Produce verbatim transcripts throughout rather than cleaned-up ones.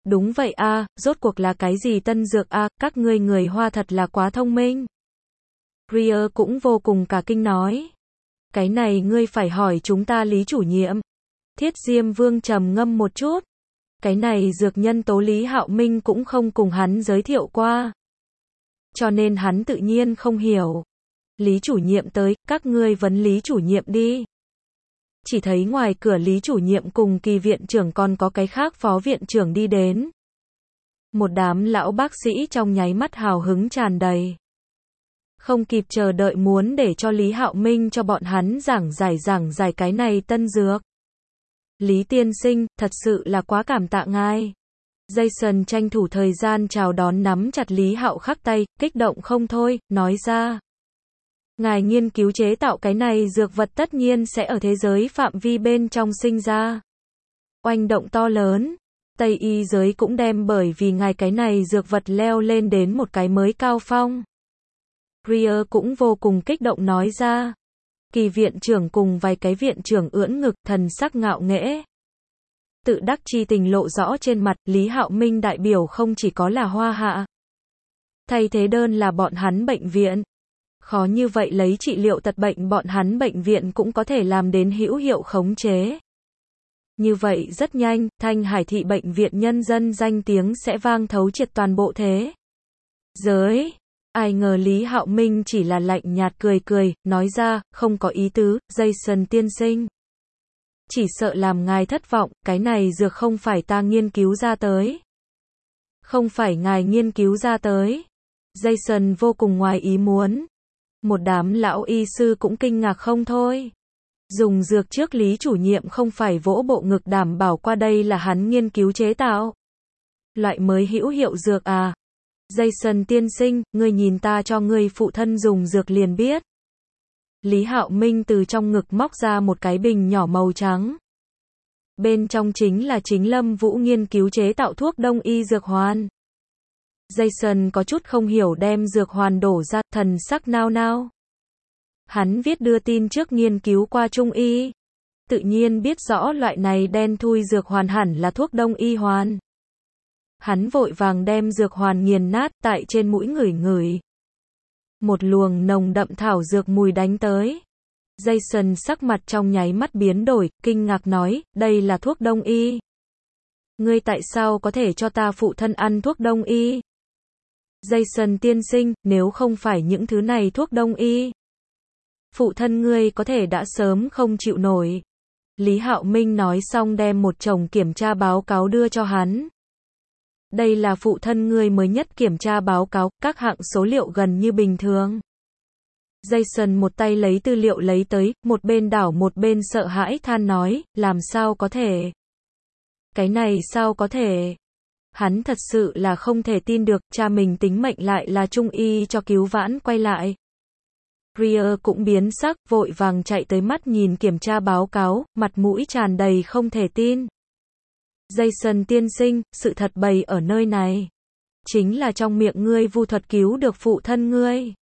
Đúng vậy a, rốt cuộc là cái gì tân dược a, các ngươi người Hoa thật là quá thông minh. Greer cũng vô cùng cả kinh nói. Cái này ngươi phải hỏi chúng ta Lý chủ nhiệm. Thiết Diêm Vương trầm ngâm một chút. Cái này dược nhân tố Lý Hạo Minh cũng không cùng hắn giới thiệu qua. Cho nên hắn tự nhiên không hiểu. Lý chủ nhiệm tới, các ngươi vấn Lý chủ nhiệm đi. Chỉ thấy ngoài cửa Lý chủ nhiệm cùng Kỳ viện trưởng còn có cái khác phó viện trưởng đi đến. Một đám lão bác sĩ trong nháy mắt hào hứng tràn đầy. Không kịp chờ đợi muốn để cho Lý Hạo Minh cho bọn hắn giảng giải giảng giải cái này tân dược. Lý tiên sinh, thật sự là quá cảm tạ ngài. Jason tranh thủ thời gian chào đón nắm chặt Lý Hạo Khắc tay, kích động không thôi, nói ra. Ngài nghiên cứu chế tạo cái này dược vật tất nhiên sẽ ở thế giới phạm vi bên trong sinh ra. Oanh động to lớn. Tây y giới cũng đem bởi vì ngài cái này dược vật leo lên đến một cái mới cao phong. Greer cũng vô cùng kích động nói ra. Kỳ viện trưởng cùng vài cái viện trưởng ưỡn ngực, thần sắc ngạo nghễ. Tự đắc chi tình lộ rõ trên mặt, Lý Hạo Minh đại biểu không chỉ có là Hoa Hạ. Thay thế đơn là bọn hắn bệnh viện. Khó như vậy lấy trị liệu tật bệnh bọn hắn bệnh viện cũng có thể làm đến hữu hiệu khống chế. Như vậy rất nhanh, Thanh Hải thị bệnh viện nhân dân danh tiếng sẽ vang thấu triệt toàn bộ thế giới. Ai ngờ Lý Hạo Minh chỉ là lạnh nhạt cười cười, nói ra, không có ý tứ, Jason tiên sinh. Chỉ sợ làm ngài thất vọng, cái này dược không phải ta nghiên cứu ra tới. Không phải ngài nghiên cứu ra tới. Jason vô cùng ngoài ý muốn. Một đám lão y sư cũng kinh ngạc không thôi. Dùng dược trước Lý chủ nhiệm không phải vỗ bộ ngực đảm bảo qua đây là hắn nghiên cứu chế tạo. Loại mới hữu hiệu dược à. Jason tiên sinh, ngươi nhìn ta cho ngươi phụ thân dùng dược liền biết. Lý Hạo Minh từ trong ngực móc ra một cái bình nhỏ màu trắng. Bên trong chính là chính Lâm Vũ nghiên cứu chế tạo thuốc đông y dược hoàn. Jason có chút không hiểu đem dược hoàn đổ ra, thần sắc nao nao. Hắn viết đưa tin trước nghiên cứu qua Trung y. Tự nhiên biết rõ loại này đen thui dược hoàn hẳn là thuốc đông y hoàn. Hắn vội vàng đem dược hoàn nghiền nát tại trên mũi ngửi ngửi. Một luồng nồng đậm thảo dược mùi đánh tới. Jason sắc mặt trong nháy mắt biến đổi, kinh ngạc nói, đây là thuốc đông y. Ngươi tại sao có thể cho ta phụ thân ăn thuốc đông y? Jason tiên sinh, nếu không phải những thứ này thuốc đông y, phụ thân ngươi có thể đã sớm không chịu nổi. Lý Hạo Minh nói xong đem một chồng kiểm tra báo cáo đưa cho hắn. Đây là phụ thân ngươi mới nhất kiểm tra báo cáo, các hạng số liệu gần như bình thường. Jason một tay lấy tư liệu lấy tới, một bên đảo một bên sợ hãi than nói, làm sao có thể? Cái này sao có thể? Hắn thật sự là không thể tin được, cha mình tính mệnh lại là Trung y cho cứu vãn quay lại. Greer cũng biến sắc, vội vàng chạy tới mắt nhìn kiểm tra báo cáo, mặt mũi tràn đầy không thể tin. Jason tiên sinh, sự thật bày ở nơi này. Chính là trong miệng ngươi vu thuật cứu được phụ thân ngươi.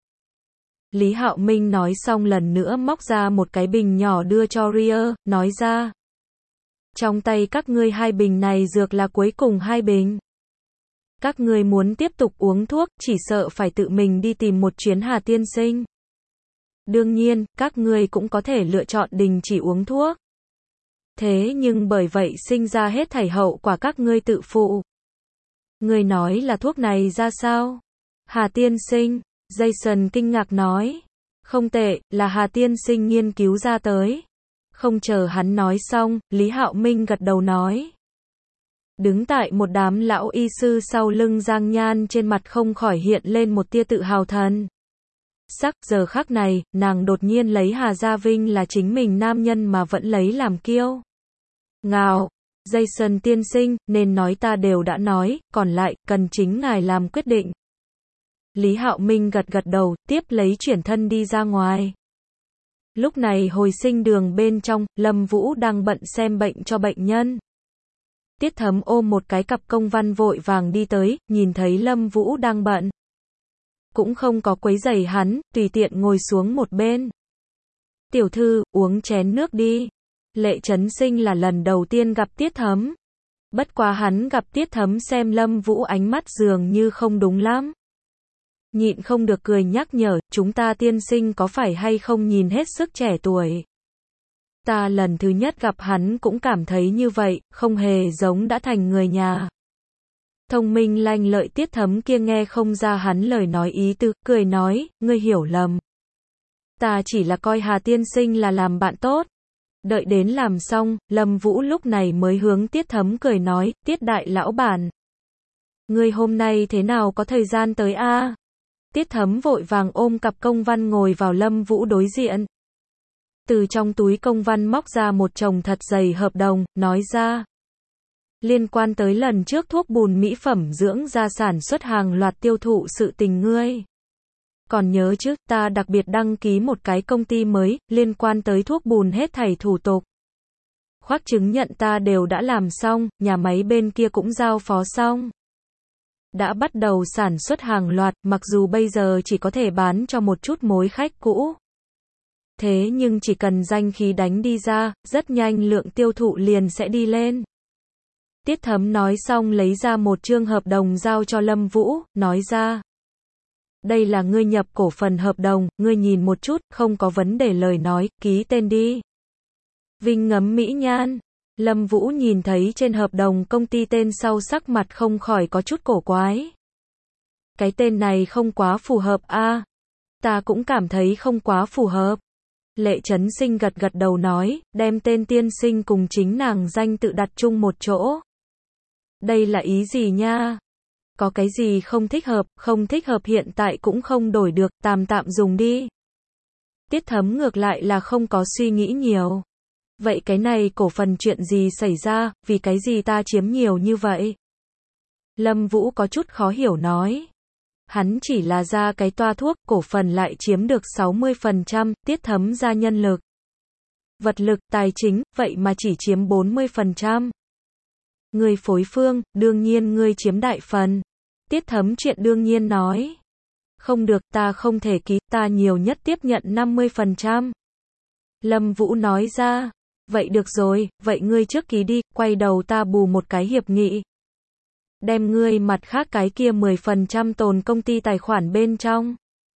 Lý Hạo Minh nói xong lần nữa móc ra một cái bình nhỏ đưa cho Greer, nói ra. Trong tay các ngươi hai bình này dược là cuối cùng hai bình. Các ngươi muốn tiếp tục uống thuốc, chỉ sợ phải tự mình đi tìm một chuyến Hà tiên sinh. Đương nhiên, các ngươi cũng có thể lựa chọn đình chỉ uống thuốc. Thế nhưng bởi vậy sinh ra hết thảy hậu quả các ngươi tự phụ. Ngươi nói là thuốc này ra sao? Hà tiên sinh, Jason kinh ngạc nói. Không tệ, là Hà tiên sinh nghiên cứu ra tới. Không chờ hắn nói xong, Lý Hạo Minh gật đầu nói. Đứng tại một đám lão y sư sau lưng Giang Nhan trên mặt không khỏi hiện lên một tia tự hào thần. Sắc, giờ khắc này, nàng đột nhiên lấy Hà Gia Vinh là chính mình nam nhân mà vẫn lấy làm kiêu ngạo. Jason tiên sinh, nên nói ta đều đã nói, còn lại, cần chính ngài làm quyết định. Lý Hạo Minh gật gật đầu, tiếp lấy chuyển thân đi ra ngoài. Lúc này hồi sinh đường bên trong, Lâm Vũ đang bận xem bệnh cho bệnh nhân. Tiết Thấm ôm một cái cặp công văn vội vàng đi tới, nhìn thấy Lâm Vũ đang bận. Cũng không có quấy rầy hắn, tùy tiện ngồi xuống một bên. Tiểu thư, uống chén nước đi. Lệ Chấn Sinh là lần đầu tiên gặp Tiết Thấm. Bất quá hắn gặp Tiết Thấm xem Lâm Vũ ánh mắt dường như không đúng lắm. Nhịn không được cười nhắc nhở, chúng ta tiên sinh có phải hay không nhìn hết sức trẻ tuổi. Ta lần thứ nhất gặp hắn cũng cảm thấy như vậy, không hề giống đã thành người nhà. Thông minh lanh lợi Tiết Thấm kia nghe không ra hắn lời nói ý tứ, cười nói, ngươi hiểu lầm. Ta chỉ là coi Hà tiên sinh là làm bạn tốt. Đợi đến làm xong, Lâm Vũ lúc này mới hướng Tiết Thấm cười nói, Tiết đại lão bản. Ngươi hôm nay thế nào có thời gian tới a? Tiết Thấm vội vàng ôm cặp công văn ngồi vào Lâm Vũ đối diện. Từ trong túi công văn móc ra một chồng thật dày hợp đồng, nói ra. Liên quan tới lần trước thuốc bùn mỹ phẩm dưỡng da sản xuất hàng loạt tiêu thụ sự tình ngươi. Còn nhớ chứ, ta đặc biệt đăng ký một cái công ty mới, liên quan tới thuốc bùn hết thảy thủ tục. Khoác chứng nhận ta đều đã làm xong, nhà máy bên kia cũng giao phó xong. Đã bắt đầu sản xuất hàng loạt, mặc dù bây giờ chỉ có thể bán cho một chút mối khách cũ. Thế nhưng chỉ cần danh khí đánh đi ra, rất nhanh lượng tiêu thụ liền sẽ đi lên. Tiết Thấm nói xong lấy ra một chương hợp đồng giao cho Lâm Vũ, nói ra. Đây là ngươi nhập cổ phần hợp đồng, ngươi nhìn một chút, không có vấn đề lời nói, ký tên đi. Vinh ngắm mỹ nhan. Lâm Vũ nhìn thấy trên hợp đồng công ty tên sau sắc mặt không khỏi có chút cổ quái. Cái tên này không quá phù hợp a. À, ta cũng cảm thấy không quá phù hợp. Lệ Chấn Sinh gật gật đầu nói, đem tên tiên sinh cùng chính nàng danh tự đặt chung một chỗ. Đây là ý gì nha? Có cái gì không thích hợp, không thích hợp hiện tại cũng không đổi được, tạm tạm dùng đi. Tiết Thấm ngược lại là không có suy nghĩ nhiều. Vậy cái này cổ phần chuyện gì xảy ra, vì cái gì ta chiếm nhiều như vậy? Lâm Vũ có chút khó hiểu nói. Hắn chỉ là ra cái toa thuốc, cổ phần lại chiếm được sáu mươi phần trăm, Tiết Thấm ra nhân lực. Vật lực, tài chính, vậy mà chỉ chiếm bốn mươi phần trăm. Người phối phương, đương nhiên ngươi chiếm đại phần. Tiết Thấm chuyện đương nhiên nói. Không được, ta không thể ký, ta nhiều nhất tiếp nhận năm mươi phần trăm. Lâm Vũ nói ra. Vậy được rồi, vậy ngươi trước ký đi, quay đầu ta bù một cái hiệp nghị. Đem ngươi mặt khác cái kia mười phần trăm tồn công ty tài khoản bên trong.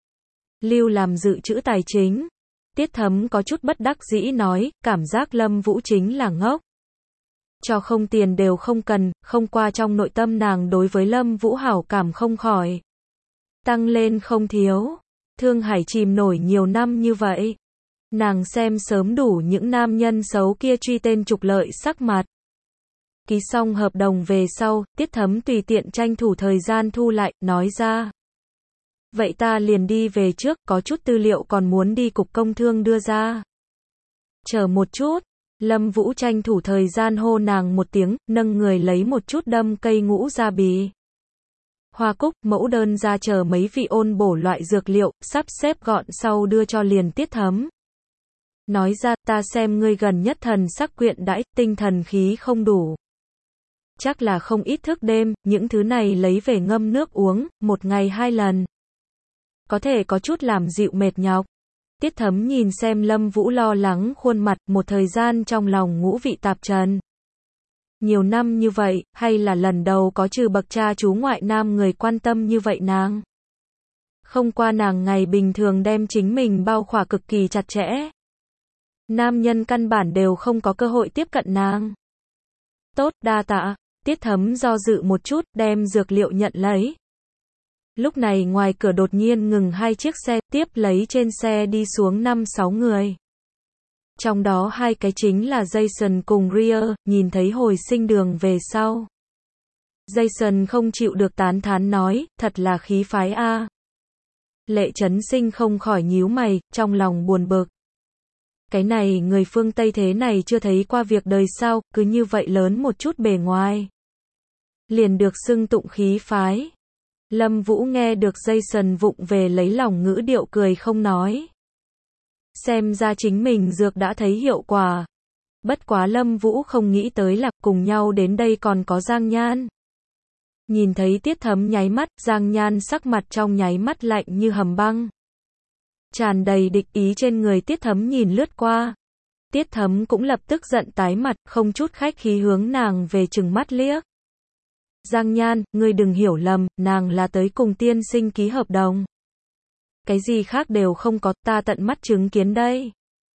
Lưu làm dự trữ tài chính. Tiết Thấm có chút bất đắc dĩ nói, cảm giác Lâm Vũ chính là ngốc. Cho không tiền đều không cần, không qua trong nội tâm nàng đối với Lâm Vũ hảo cảm không khỏi. Tăng lên không thiếu. Thương Hải chìm nổi nhiều năm như vậy. Nàng xem sớm đủ những nam nhân xấu kia truy tên trục lợi sắc mặt. Ký xong hợp đồng về sau, Tiết Thấm tùy tiện tranh thủ thời gian thu lại, nói ra. Vậy ta liền đi về trước, có chút tư liệu còn muốn đi cục công thương đưa ra. Chờ một chút, Lâm Vũ tranh thủ thời gian hô nàng một tiếng, nâng người lấy một chút đâm cây ngũ gia bì. Hoa cúc, mẫu đơn ra chờ mấy vị ôn bổ loại dược liệu, sắp xếp gọn sau đưa cho liền Tiết Thấm. Nói ra, ta xem ngươi gần nhất thần sắc quyện đãi, tinh thần khí không đủ. Chắc là không ít thức đêm, những thứ này lấy về ngâm nước uống, một ngày hai lần. Có thể có chút làm dịu mệt nhọc. Tiết Thấm nhìn xem Lâm Vũ lo lắng khuôn mặt, một thời gian trong lòng ngũ vị tạp trần. Nhiều năm như vậy, hay là lần đầu có trừ bậc cha chú ngoại nam người quan tâm như vậy nàng. Không qua nàng ngày bình thường đem chính mình bao khỏa cực kỳ chặt chẽ. Nam nhân căn bản đều không có cơ hội tiếp cận nàng. Tốt, đa tạ. Tiết Thấm do dự một chút, đem dược liệu nhận lấy. Lúc này ngoài cửa đột nhiên ngừng hai chiếc xe, tiếp lấy trên xe đi xuống năm sáu người. Trong đó hai cái chính là Jason cùng Rear, nhìn thấy hồi sinh đường về sau. Jason không chịu được tán thán nói, thật là khí phái a. Lệ Chấn Sinh không khỏi nhíu mày, trong lòng buồn bực. Cái này người phương Tây thế này chưa thấy qua việc đời sao, cứ như vậy lớn một chút bề ngoài. Liền được xưng tụng khí phái. Lâm Vũ nghe được Jason vụng về lấy lòng ngữ điệu cười không nói. Xem ra chính mình dược đã thấy hiệu quả. Bất quá Lâm Vũ không nghĩ tới là cùng nhau đến đây còn có Giang Nhan. Nhìn thấy Tiết Thấm nháy mắt, Giang Nhan sắc mặt trong nháy mắt lạnh như hầm băng. Tràn đầy địch ý trên người Tiết Thấm nhìn lướt qua. Tiết Thấm cũng lập tức giận tái mặt, không chút khách khí hướng nàng về trừng mắt liếc. Giang Nhan, ngươi đừng hiểu lầm, nàng là tới cùng tiên sinh ký hợp đồng. Cái gì khác đều không có, ta tận mắt chứng kiến đây.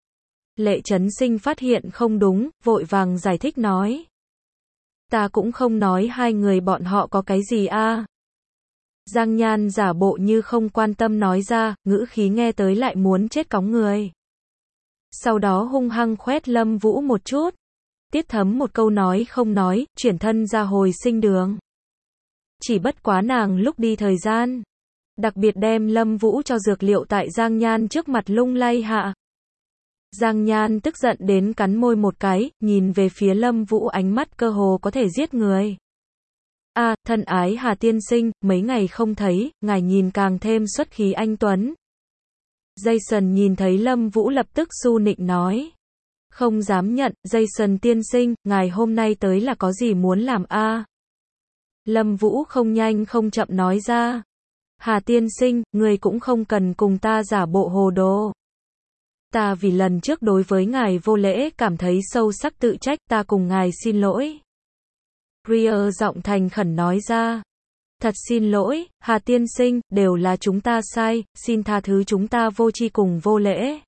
Lệ Chấn Sinh phát hiện không đúng, vội vàng giải thích nói. Ta cũng không nói hai người bọn họ có cái gì a. Giang Nhan giả bộ như không quan tâm nói ra, ngữ khí nghe tới lại muốn chết cóng người. Sau đó hung hăng khoét Lâm Vũ một chút. Tiết Thấm một câu nói không nói, chuyển thân ra hồi sinh đường. Chỉ bất quá nàng lúc đi thời gian, đặc biệt đem Lâm Vũ cho dược liệu tại Giang Nhan trước mặt lung lay hạ. Giang Nhan tức giận đến cắn môi một cái, nhìn về phía Lâm Vũ ánh mắt cơ hồ có thể giết người. A, à, thân ái Hà tiên sinh, mấy ngày không thấy, ngài nhìn càng thêm xuất khí anh tuấn. Jason nhìn thấy Lâm Vũ lập tức su nịnh nói. Không dám nhận, Jason tiên sinh, ngài hôm nay tới là có gì muốn làm a? À? Lâm Vũ không nhanh không chậm nói ra. Hà tiên sinh, người cũng không cần cùng ta giả bộ hồ đồ. Ta vì lần trước đối với ngài vô lễ cảm thấy sâu sắc tự trách, ta cùng ngài xin lỗi. Greer giọng thành khẩn nói ra. Thật xin lỗi, Hà tiên sinh, đều là chúng ta sai, xin tha thứ chúng ta vô tri cùng vô lễ.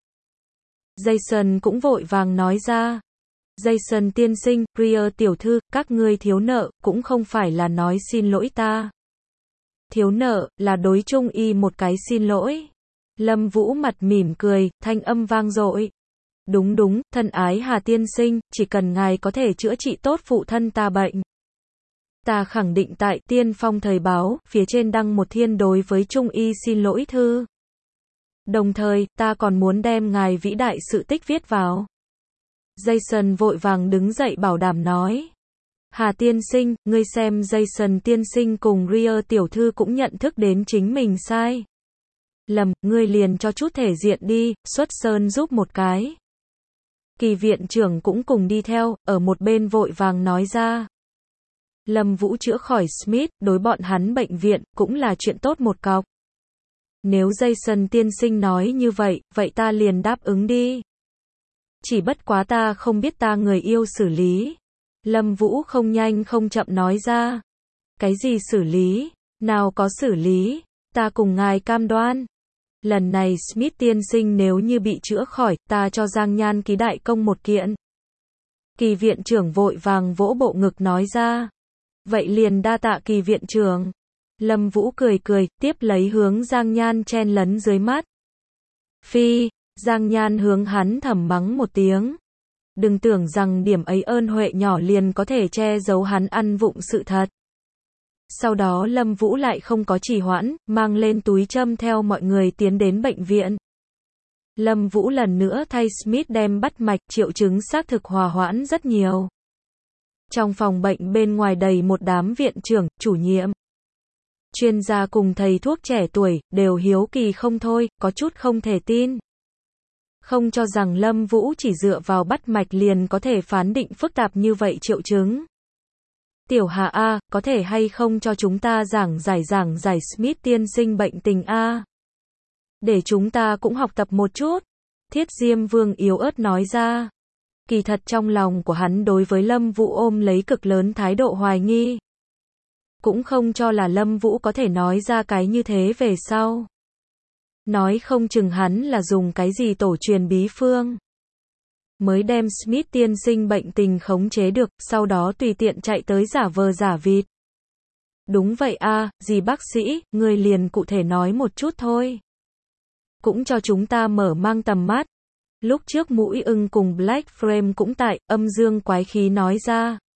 Jason cũng vội vàng nói ra. Jason tiên sinh, Greer tiểu thư, các ngươi thiếu nợ, cũng không phải là nói xin lỗi ta. Thiếu nợ, là đối Trung Y một cái xin lỗi. Lâm Vũ mặt mỉm cười, thanh âm vang dội. Đúng đúng, thân ái Hà tiên sinh, chỉ cần ngài có thể chữa trị tốt phụ thân ta bệnh. Ta khẳng định tại Tiên Phong Thời báo, phía trên đăng một thiên đối với Trung Y xin lỗi thư. Đồng thời, ta còn muốn đem ngài vĩ đại sự tích viết vào. Jason vội vàng đứng dậy bảo đảm nói. Hà tiên sinh, ngươi xem Jason tiên sinh cùng Greer tiểu thư cũng nhận thức đến chính mình sai. Lầm, ngươi liền cho chút thể diện đi, xuất sơn giúp một cái. Kỳ viện trưởng cũng cùng đi theo, ở một bên vội vàng nói ra. Lâm Vũ chữa khỏi Smith, đối bọn hắn bệnh viện, cũng là chuyện tốt một cọc. Nếu Jason tiên sinh nói như vậy, vậy ta liền đáp ứng đi. Chỉ bất quá ta không biết ta người yêu xử lý. Lâm Vũ không nhanh không chậm nói ra. Cái gì xử lý? Nào có xử lý? Ta cùng ngài cam đoan. Lần này Smith tiên sinh nếu như bị chữa khỏi, ta cho Giang Nhan ký đại công một kiện. Kỳ viện trưởng vội vàng vỗ bộ ngực nói ra. Vậy liền đa tạ kỳ viện trưởng. Lâm Vũ cười cười, tiếp lấy hướng Giang Nhan chen lấn dưới mắt. Phi, Giang Nhan hướng hắn thầm mắng một tiếng. Đừng tưởng rằng điểm ấy ơn huệ nhỏ liền có thể che giấu hắn ăn vụng sự thật. Sau đó Lâm Vũ lại không có trì hoãn, mang lên túi châm theo mọi người tiến đến bệnh viện. Lâm Vũ lần nữa thay Smith đem bắt mạch, triệu chứng xác thực hòa hoãn rất nhiều. Trong phòng bệnh bên ngoài đầy một đám viện trưởng, chủ nhiệm, chuyên gia cùng thầy thuốc trẻ tuổi, đều hiếu kỳ không thôi, có chút không thể tin. Không cho rằng Lâm Vũ chỉ dựa vào bắt mạch liền có thể phán định phức tạp như vậy triệu chứng. Tiểu Hà A, có thể hay không cho chúng ta giảng giải giảng giải Smith tiên sinh bệnh tình A? Để chúng ta cũng học tập một chút. Thiết Diêm Vương yếu ớt nói ra. Kỳ thật trong lòng của hắn đối với Lâm Vũ ôm lấy cực lớn thái độ hoài nghi. Cũng không cho là Lâm Vũ có thể nói ra cái như thế về sau. Nói không chừng hắn là dùng cái gì tổ truyền bí phương. Mới đem Smith tiên sinh bệnh tình khống chế được, sau đó tùy tiện chạy tới giả vờ giả vịt. Đúng vậy a, dì bác sĩ, người liền cụ thể nói một chút thôi. Cũng cho chúng ta mở mang tầm mắt. Lúc trước Mũi Ưng cùng Black Frame cũng tại, âm dương quái khí nói ra.